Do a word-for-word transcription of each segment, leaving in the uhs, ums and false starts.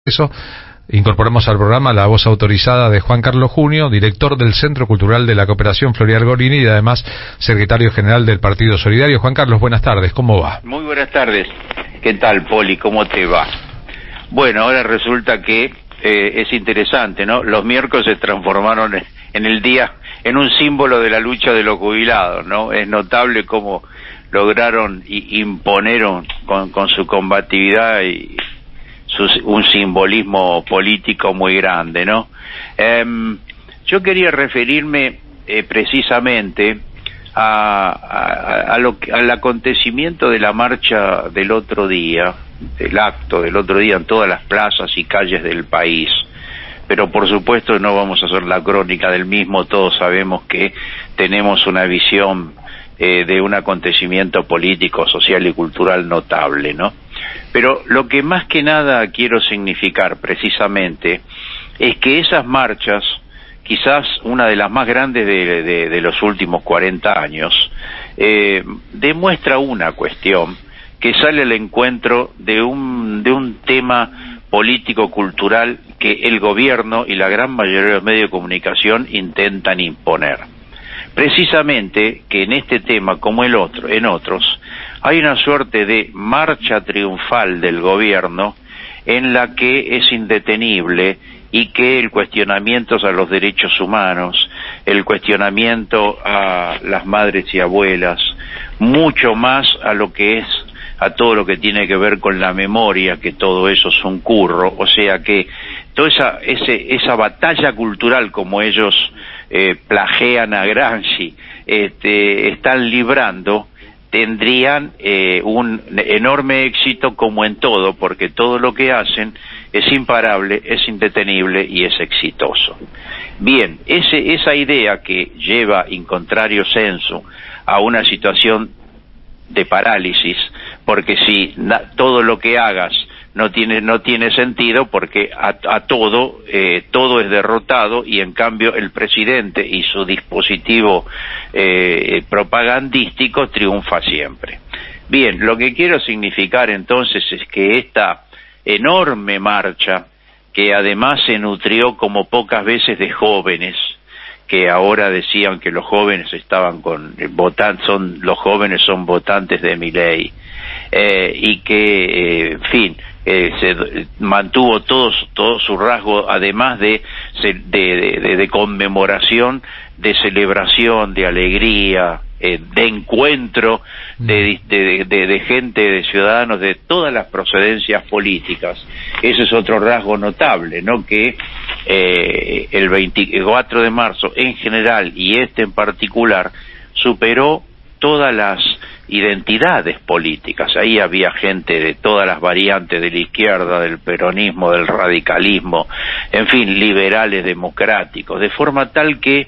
Eso, incorporamos al programa la voz autorizada de Juan Carlos Junio, director del Centro Cultural de la Cooperación Floreal Gorini y además secretario general del Partido Solidario. Juan Carlos, buenas tardes, ¿cómo va? Muy buenas tardes. ¿Qué tal, Poli? ¿Cómo te va? Bueno, ahora resulta que eh, es interesante, ¿no? Los miércoles se transformaron en, en el día en un símbolo de la lucha de los jubilados, ¿no? Es notable cómo lograron y imponer con, con su combatividad y Su, un simbolismo político muy grande, ¿no? Eh, yo quería referirme eh, precisamente a, a, a lo, al acontecimiento de la marcha del otro día, del acto del otro día en todas las plazas y calles del país. Pero por supuesto no vamos a hacer la crónica del mismo, todos sabemos que tenemos una visión eh, de un acontecimiento político, social y cultural notable, ¿no? Pero lo que más que nada quiero significar precisamente es que esas marchas, quizás una de las más grandes de, de, de los últimos cuarenta años, eh, demuestra una cuestión que sale al encuentro de un, de un tema político-cultural que el gobierno y la gran mayoría de los medios de comunicación intentan imponer. Precisamente que en este tema, como el otro, en otros, hay una suerte de marcha triunfal del gobierno en la que es indetenible y que el cuestionamiento a los derechos humanos, el cuestionamiento a las madres y abuelas, mucho más a lo que es, a todo lo que tiene que ver con la memoria, que todo eso es un curro, o sea que toda esa, ese, esa batalla cultural como ellos eh, plagian a Gramsci, este, están librando, tendrían eh, un enorme éxito como en todo, porque todo lo que hacen es imparable, es indetenible y es exitoso. Bien, ese, esa idea que lleva in contrario sensu a una situación de parálisis, porque si na, todo lo que hagas no tiene no tiene sentido, porque a, a todo eh, todo es derrotado y en cambio el presidente y su dispositivo eh, propagandístico triunfa siempre. Bien, lo que quiero significar entonces es que esta enorme marcha, que además se nutrió como pocas veces de jóvenes, que ahora decían que los jóvenes estaban con votantes, son los jóvenes son votantes de Milei, eh, y que eh, en fin eh, se mantuvo todo todo su rasgo, además de de, de, de conmemoración, de celebración, de alegría, eh, de encuentro de, de, de, de gente, de ciudadanos de todas las procedencias políticas. Ese es otro rasgo notable, ¿no? Que eh, el veinticuatro de marzo en general y este en particular superó todas las identidades políticas. Ahí había gente de todas las variantes de la izquierda, del peronismo, del radicalismo, en fin, liberales, democráticos, de forma tal que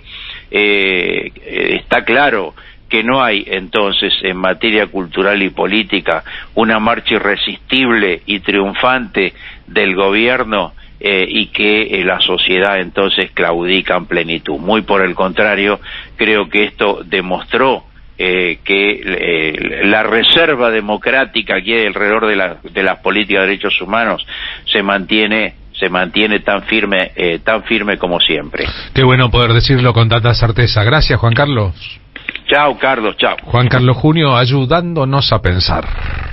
eh, está claro que no hay entonces en materia cultural y política una marcha irresistible y triunfante del gobierno eh, y que eh, la sociedad entonces claudica en plenitud. Muy por el contrario, creo que esto demostró eh, que eh, la reserva democrática que hay alrededor de, la, de las políticas de derechos humanos se mantiene se mantiene tan firme eh, tan firme como siempre. Qué bueno poder decirlo con tanta certeza. Gracias, Juan Carlos. Chao, Carlos, chao. Juan Carlos Junio, ayudándonos a pensar.